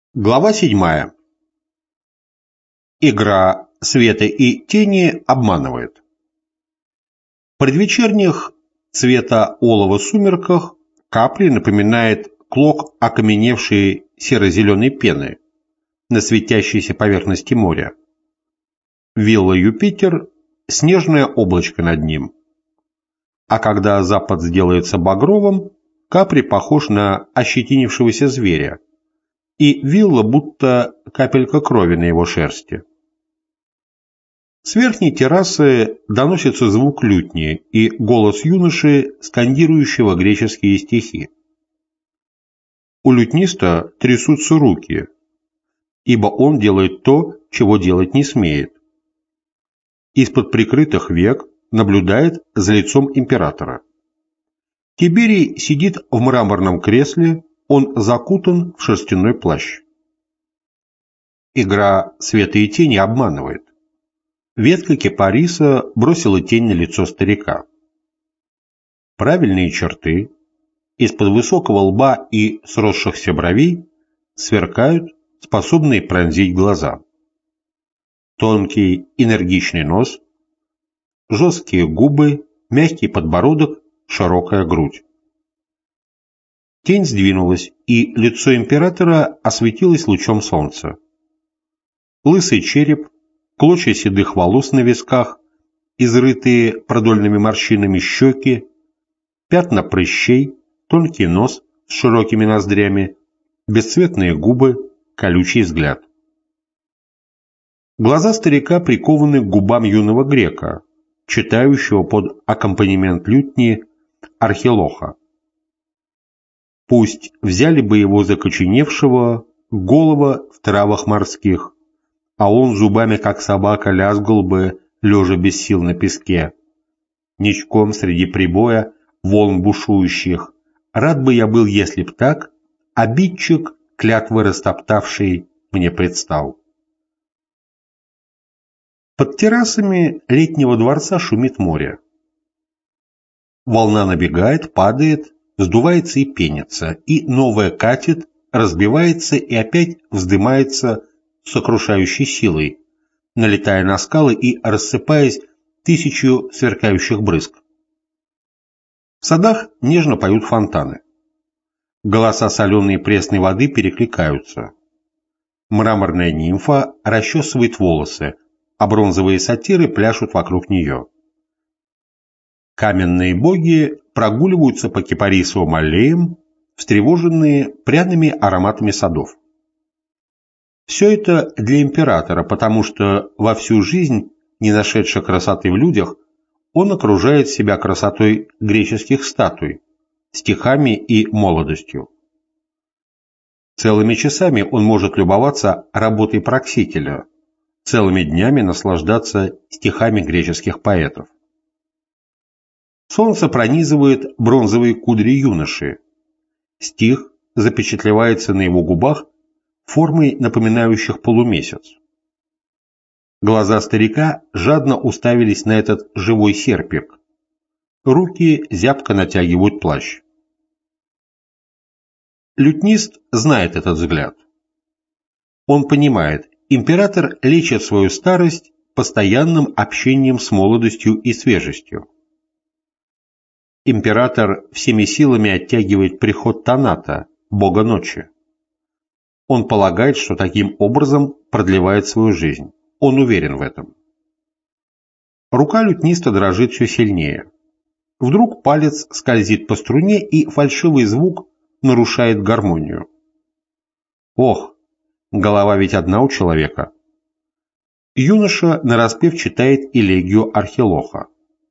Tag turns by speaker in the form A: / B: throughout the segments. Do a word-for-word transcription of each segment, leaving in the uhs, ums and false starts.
A: Глава седьмая. Игра света и тени обманывает. В предвечерних цвета олова сумерках Капри напоминает клок окаменевшей серо-зеленой пены на светящейся поверхности моря. Вилла Юпитер – снежное облачко над ним. А когда запад сделается багровым, Капри похож на ощетинившегося зверя, и вилла будто капелька крови на его шерсти. С верхней террасы доносится звук лютни и голос юноши, скандирующего греческие стихи. У лютниста трясутся руки, ибо он делает то, чего делать не смеет. Из-под прикрытых век наблюдает за лицом императора. Тиберий сидит в мраморном кресле, он закутан в шерстяной плащ. Игра света и тени обманывает. Ветка кипариса бросила тень на лицо старика. Правильные черты из-под высокого лба и сросшихся бровей сверкают, способные пронзить глаза. Тонкий энергичный нос, жесткие губы, мягкий подбородок, широкая грудь. Тень сдвинулась, и лицо императора осветилось лучом солнца. Лысый череп, клочья седых волос на висках, изрытые продольными морщинами щеки, пятна прыщей, тонкий нос с широкими ноздрями, бесцветные губы, колючий взгляд. Глаза старика прикованы к губам юного грека, читающего под аккомпанемент лютни Архилоха. Пусть взяли бы его закоченевшего, голого в травах морских, а он зубами, как собака, лязгал бы, лежа без сил на песке. Ничком среди прибоя волн бушующих, рад бы я был, если б так, обидчик, клятвы растоптавший, мне предстал. Под террасами летнего дворца шумит море. Волна набегает, падает, сдувается и пенится, и новая катит, разбивается и опять вздымается с сокрушающей силой, налетая на скалы и рассыпаясь тысячу сверкающих брызг. В садах нежно поют фонтаны. Голоса соленой и пресной воды перекликаются. Мраморная нимфа расчесывает волосы, а бронзовые сатиры пляшут вокруг нее. Каменные боги прогуливаются по кипарисовым аллеям, встревоженные пряными ароматами садов. Все это для императора, потому что во всю жизнь, не нашедший красоты в людях, он окружает себя красотой греческих статуй, стихами и молодостью. Целыми часами он может любоваться работой Проксителя, целыми днями наслаждаться стихами греческих поэтов. Солнце пронизывает бронзовые кудри юноши. Стих запечатлевается на его губах формой, напоминающих полумесяц. Глаза старика жадно уставились на этот живой серпик. Руки зябко натягивают плащ. Лютнист знает этот взгляд. Он понимает, император лечит свою старость постоянным общением с молодостью и свежестью. Император всеми силами оттягивает приход Таната, бога ночи. Он полагает, что таким образом продлевает свою жизнь. Он уверен в этом. Рука лютниста дрожит все сильнее. Вдруг палец скользит по струне, и фальшивый звук нарушает гармонию. Ох, голова ведь одна у человека. Юноша нараспев читает элегию Архилоха.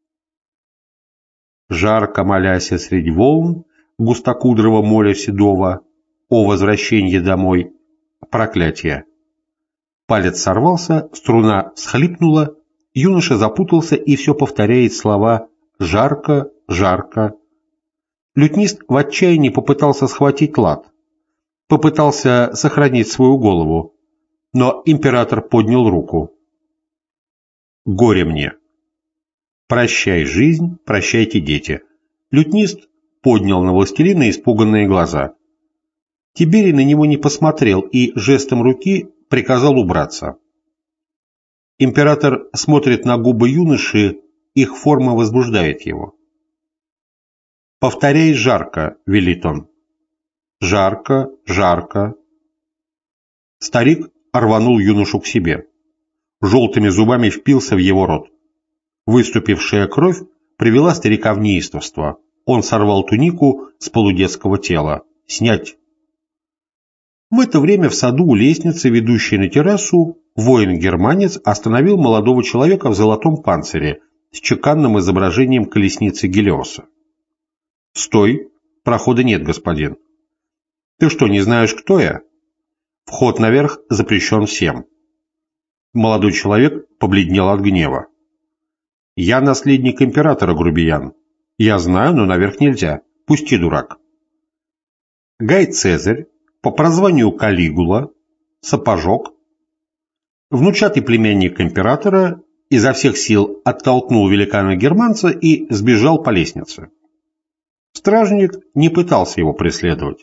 A: Жарко моляся средь волн густокудрого моря седого, о возвращении домой, проклятие. Палец сорвался, струна всхлипнула, юноша запутался и все повторяет слова «жарко, жарко». Лютнист в отчаянии попытался схватить лад, попытался сохранить свою голову, но император поднял руку. «Горе мне! Прощай, жизнь, прощайте, дети!» Лютнист поднял на властелина испуганные глаза. Тиберий на него не посмотрел и жестом руки приказал убраться. Император смотрит на губы юноши, их форма возбуждает его. «Повторяй жарко», — велит он. «Жарко, жарко». Старик рванул юношу к себе. Желтыми зубами впился в его рот. Выступившая кровь привела старика в неистовство. Он сорвал тунику с полудетского тела. «Снять!» В это время в саду у лестницы, ведущей на террасу, воин-германец остановил молодого человека в золотом панцире с чеканным изображением колесницы Гелиоса. «Стой! Прохода нет, господин!» «Ты что, не знаешь, кто я?» «Вход наверх запрещен всем». Молодой человек побледнел от гнева. «Я наследник императора, грубиян. Я знаю, но наверх нельзя. Пусти, дурак». Гай Цезарь, по прозванию Калигула, Сапожок, внучатый племянник императора, изо всех сил оттолкнул великана-германца и сбежал по лестнице. Стражник не пытался его преследовать.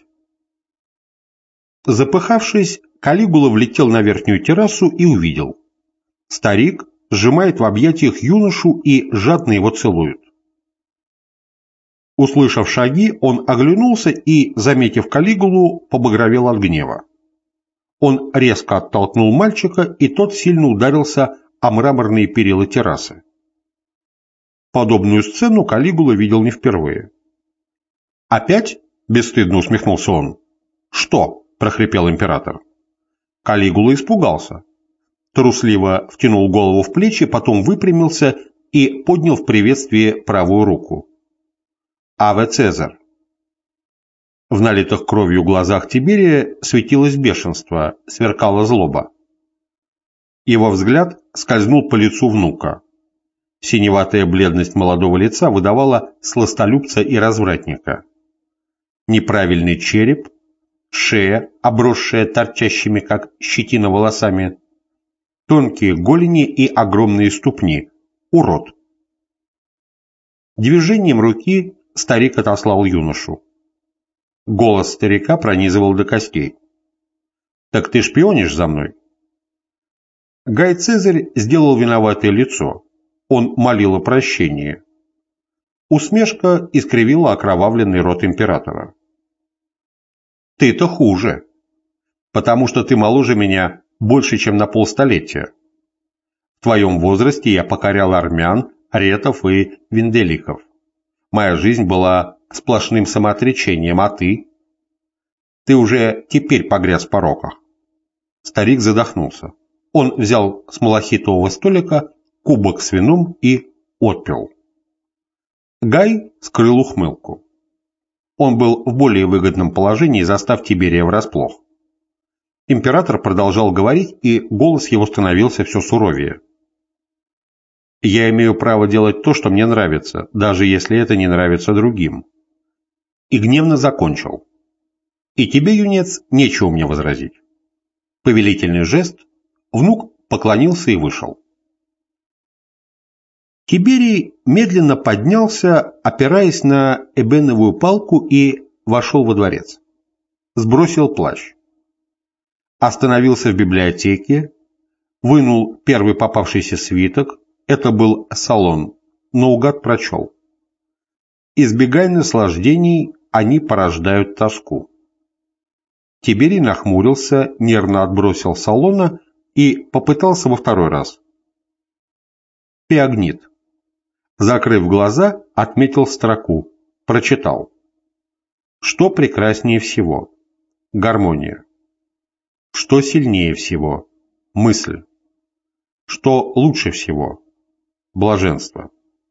A: Запыхавшись, Калигула влетел на верхнюю террасу и увидел. Старик сжимает в объятиях юношу и жадно его целует. Услышав шаги, он оглянулся и, заметив Калигулу, побагровел от гнева. Он резко оттолкнул мальчика, и тот сильно ударился о мраморные перила террасы. Подобную сцену Калигула видел не впервые. «Опять?» – бесстыдно усмехнулся он. «Что?» – прохрипел император. Калигула испугался. Трусливо втянул голову в плечи, потом выпрямился и поднял в приветствии правую руку. «Аве Цезарь!» В налитых кровью глазах Тиберия светилось бешенство, сверкала злоба. Его взгляд скользнул по лицу внука. Синеватая бледность молодого лица выдавала сластолюбца и развратника. Неправильный череп, шея, обросшая торчащими, как щетина, волосами, тонкие голени и огромные ступни. Урод. Движением руки старик отослал юношу. Голос старика пронизывал до костей. «Так ты шпионишь за мной?» Гай Цезарь сделал виноватое лицо. Он молил о прощении. Усмешка искривила окровавленный рот императора. «Ты-то хуже, потому что ты моложе меня больше, чем на полстолетия. В твоем возрасте я покорял армян, ретов и венделиков. Моя жизнь была сплошным самоотречением, а ты? Ты уже теперь погряз в пороках». Старик задохнулся. Он взял с малахитового столика кубок с вином и отпил. Гай скрыл ухмылку. Он был в более выгодном положении, застав Тиберия врасплох. Император продолжал говорить, и голос его становился все суровее. «Я имею право делать то, что мне нравится, даже если это не нравится другим». И гневно закончил. «И тебе, юнец, нечего мне возразить». Повелительный жест, внук поклонился и вышел. Тиберий медленно поднялся, опираясь на эбеновую палку, и вошел во дворец. Сбросил плащ. Остановился в библиотеке, вынул первый попавшийся свиток, это был Салон, наугад прочел. «Избегай наслаждений, они порождают тоску». Тиберий нахмурился, нервно отбросил Салона и попытался во второй раз. «Пеогнит». Закрыв глаза, отметил строку, прочитал. Что прекраснее всего? Гармония. Что сильнее всего? Мысль. Что лучше всего? Блаженство.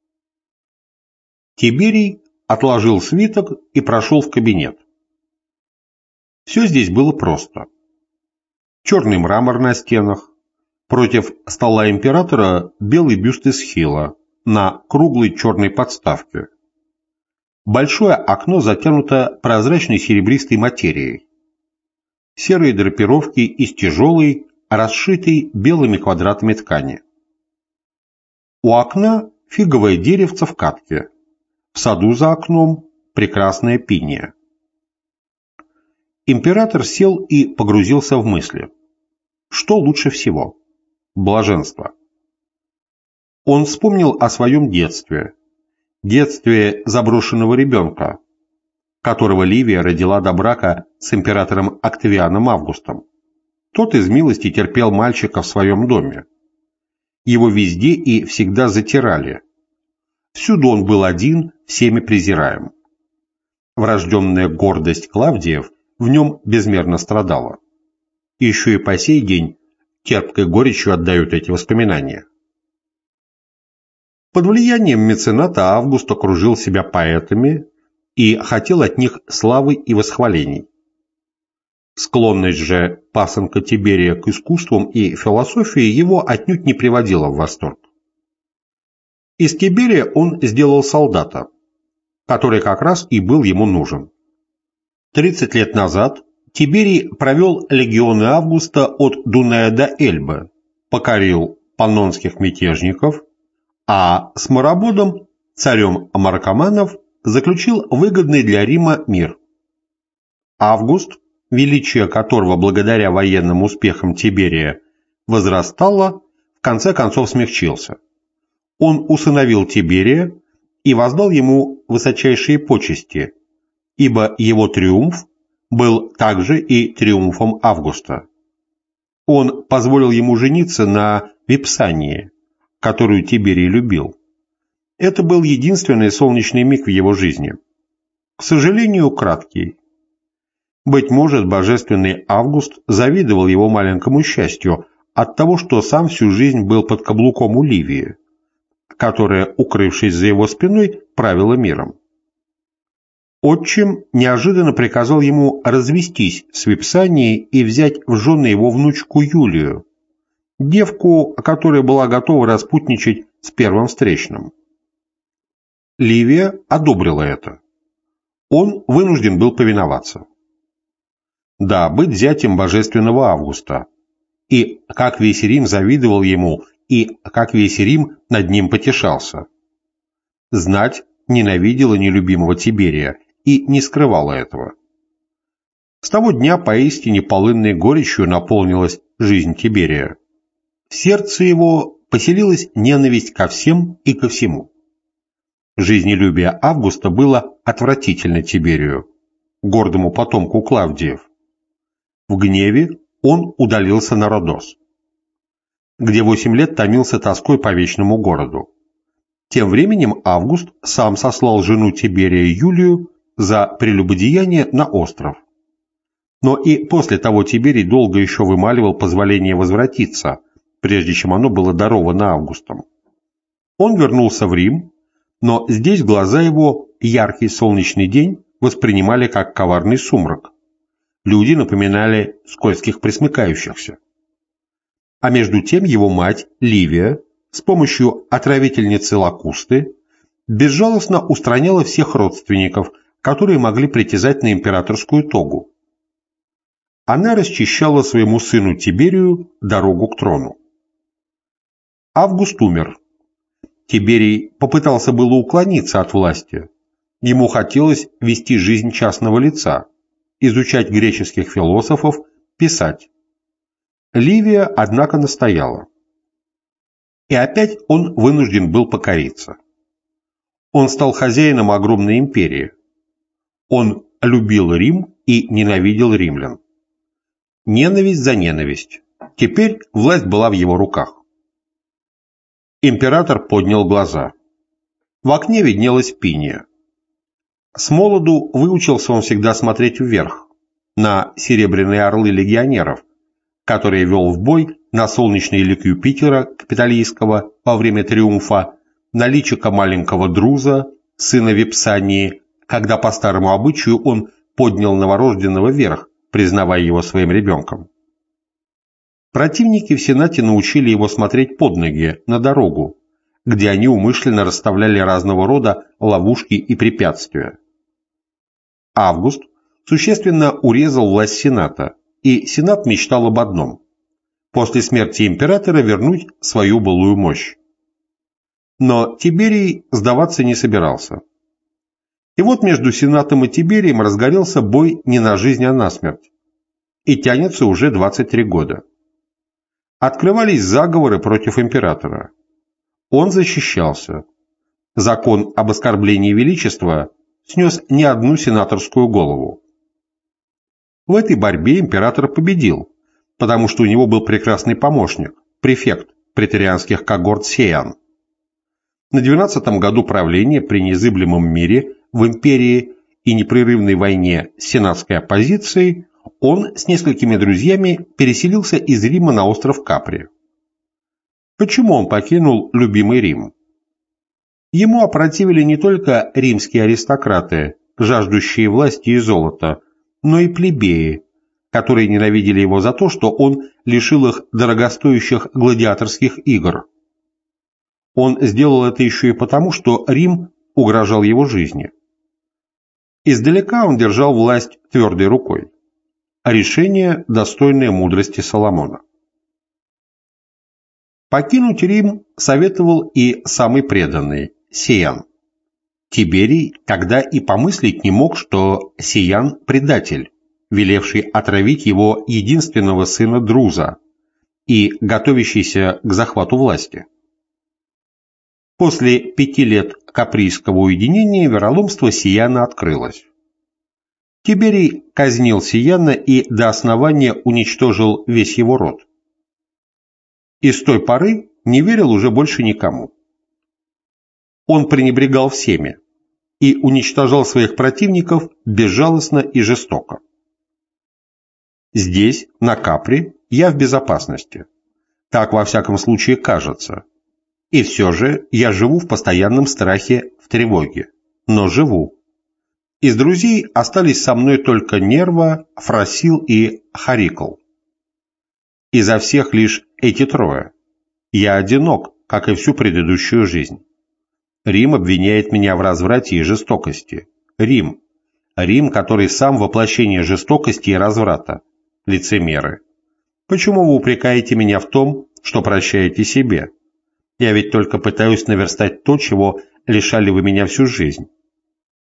A: Тиберий отложил свиток и прошел в кабинет. Все здесь было просто. Черный мрамор на стенах, против стола императора белый бюст Эсхила на круглой черной подставке. Большое окно затянуто прозрачной серебристой материей. Серые драпировки из тяжелой, расшитой белыми квадратами ткани. У окна фиговое деревце в катке. В саду за окном прекрасная пиния. император сел и погрузился в мысли. Что лучше всего? Блаженство. Он вспомнил о своем детстве, детстве заброшенного ребенка, которого Ливия родила до брака с императором Октавианом Августом. Тот из милости терпел мальчика в своем доме. Его везде и всегда затирали. Всюду он был один, всеми презираем. Врожденная гордость Клавдиев в нем безмерно страдала. Еще и по сей день терпкой горечью отдают эти воспоминания. Под влиянием мецената Август окружил себя поэтами и хотел от них славы и восхвалений. Склонность же пасынка Тиберия к искусствам и философии его отнюдь не приводила в восторг. Из Тиберия он сделал солдата, который как раз и был ему нужен. тридцать лет назад Тиберий провел легионы Августа от Дуная до Эльбы, покорил паннонских мятежников, а с Марабодом, царем Маркоманов, заключил выгодный для Рима мир. Август, величие которого благодаря военным успехам Тиберия возрастало, в конце концов смягчился. Он усыновил Тиберия и воздал ему высочайшие почести, ибо его триумф был также и триумфом Августа. Он позволил ему жениться на Випсании, которую Тиберий любил. Это был единственный солнечный миг в его жизни. К сожалению, краткий. Быть может, божественный Август завидовал его маленькому счастью от того, что сам всю жизнь был под каблуком у Ливии, которая, укрывшись за его спиной, правила миром. Отчим неожиданно приказал ему развестись с Випсанией и взять в жены его внучку Юлию, девку, которая была готова распутничать с первым встречным. Ливия одобрила это. Он вынужден был повиноваться. Да, быть зятем божественного Августа. И как весь Рим завидовал ему, и как весь Рим над ним потешался. Знать ненавидела нелюбимого Тиберия и не скрывала этого. С того дня поистине полынной горечью наполнилась жизнь Тиберия. В сердце его поселилась ненависть ко всем и ко всему. Жизнелюбие Августа было отвратительно Тиберию, гордому потомку Клавдиев. В гневе он удалился на Родос, где восемь лет томился тоской по вечному городу. Тем временем Август сам сослал жену Тиберия Юлию за прелюбодеяние на остров. Но и после того Тиберий долго еще вымаливал позволение возвратиться, прежде чем оно было даровано Августом. Он вернулся в Рим, но здесь глаза его яркий солнечный день воспринимали как коварный сумрак. Люди напоминали скользких пресмыкающихся. А между тем его мать, Ливия, с помощью отравительницы Лакусты, безжалостно устраняла всех родственников, которые могли притязать на императорскую тогу. Она расчищала своему сыну Тиберию дорогу к трону. Август умер. Тиберий попытался было уклониться от власти. Ему хотелось вести жизнь частного лица, изучать греческих философов, писать. Ливия, однако, настояла. И опять он вынужден был покориться. Он стал хозяином огромной империи. Он любил Рим и ненавидел римлян. Ненависть за ненависть. Теперь власть была в его руках. Император поднял глаза. В окне виднелась Пиния. С молоду выучился он всегда смотреть вверх, на серебряные орлы легионеров, которые вел в бой на солнечный лик Юпитера Капитолийского во время триумфа, на личико маленького Друза, сына Випсании, когда по старому обычаю он поднял новорожденного вверх, признавая его своим ребенком. Противники в Сенате научили его смотреть под ноги, на дорогу, где они умышленно расставляли разного рода ловушки и препятствия. Август существенно урезал власть Сената, и Сенат мечтал об одном – после смерти императора вернуть свою былую мощь. Но Тиберий сдаваться не собирался. И вот между Сенатом и Тиберием разгорелся бой не на жизнь, а на смерть. И тянется уже двадцать три года. Открывались заговоры против императора. Он защищался. Закон об оскорблении величества снес не одну сенаторскую голову. В этой борьбе император победил, потому что у него был прекрасный помощник, префект преторианских когорт Сейан. На двенадцатом году правления при незыблемом мире в империи и непрерывной войне с сенатской оппозицией он с несколькими друзьями переселился из Рима на остров Капри. Почему он покинул любимый Рим? Ему опротивили не только римские аристократы, жаждущие власти и золота, но и плебеи, которые ненавидели его за то, что он лишил их дорогостоящих гладиаторских игр. Он сделал это еще и потому, что Рим угрожал его жизни. Издалека он держал власть твердой рукой. Решение, достойное мудрости Соломона. Покинуть Рим советовал и самый преданный – Сейан. Тиберий тогда и помыслить не мог, что Сейан – предатель, велевший отравить его единственного сына Друза и готовящийся к захвату власти. После пяти лет каприйского уединения вероломство Сейана открылось. Тиберий казнил Сейана и до основания уничтожил весь его род. И с той поры не верил уже больше никому. Он пренебрегал всеми и уничтожал своих противников безжалостно и жестоко. Здесь, на Капри, я в безопасности. Так, во всяком случае, кажется. И все же я живу в постоянном страхе, в тревоге. Но живу. Из друзей остались со мной только Нерва, Фросил и Харикл. Изо всех лишь эти трое. Я одинок, как и всю предыдущую жизнь. Рим обвиняет меня в разврате и жестокости. Рим. Рим, который сам воплощение жестокости и разврата. Лицемеры. Почему вы упрекаете меня в том, что прощаете себе? Я ведь только пытаюсь наверстать то, чего лишали вы меня всю жизнь.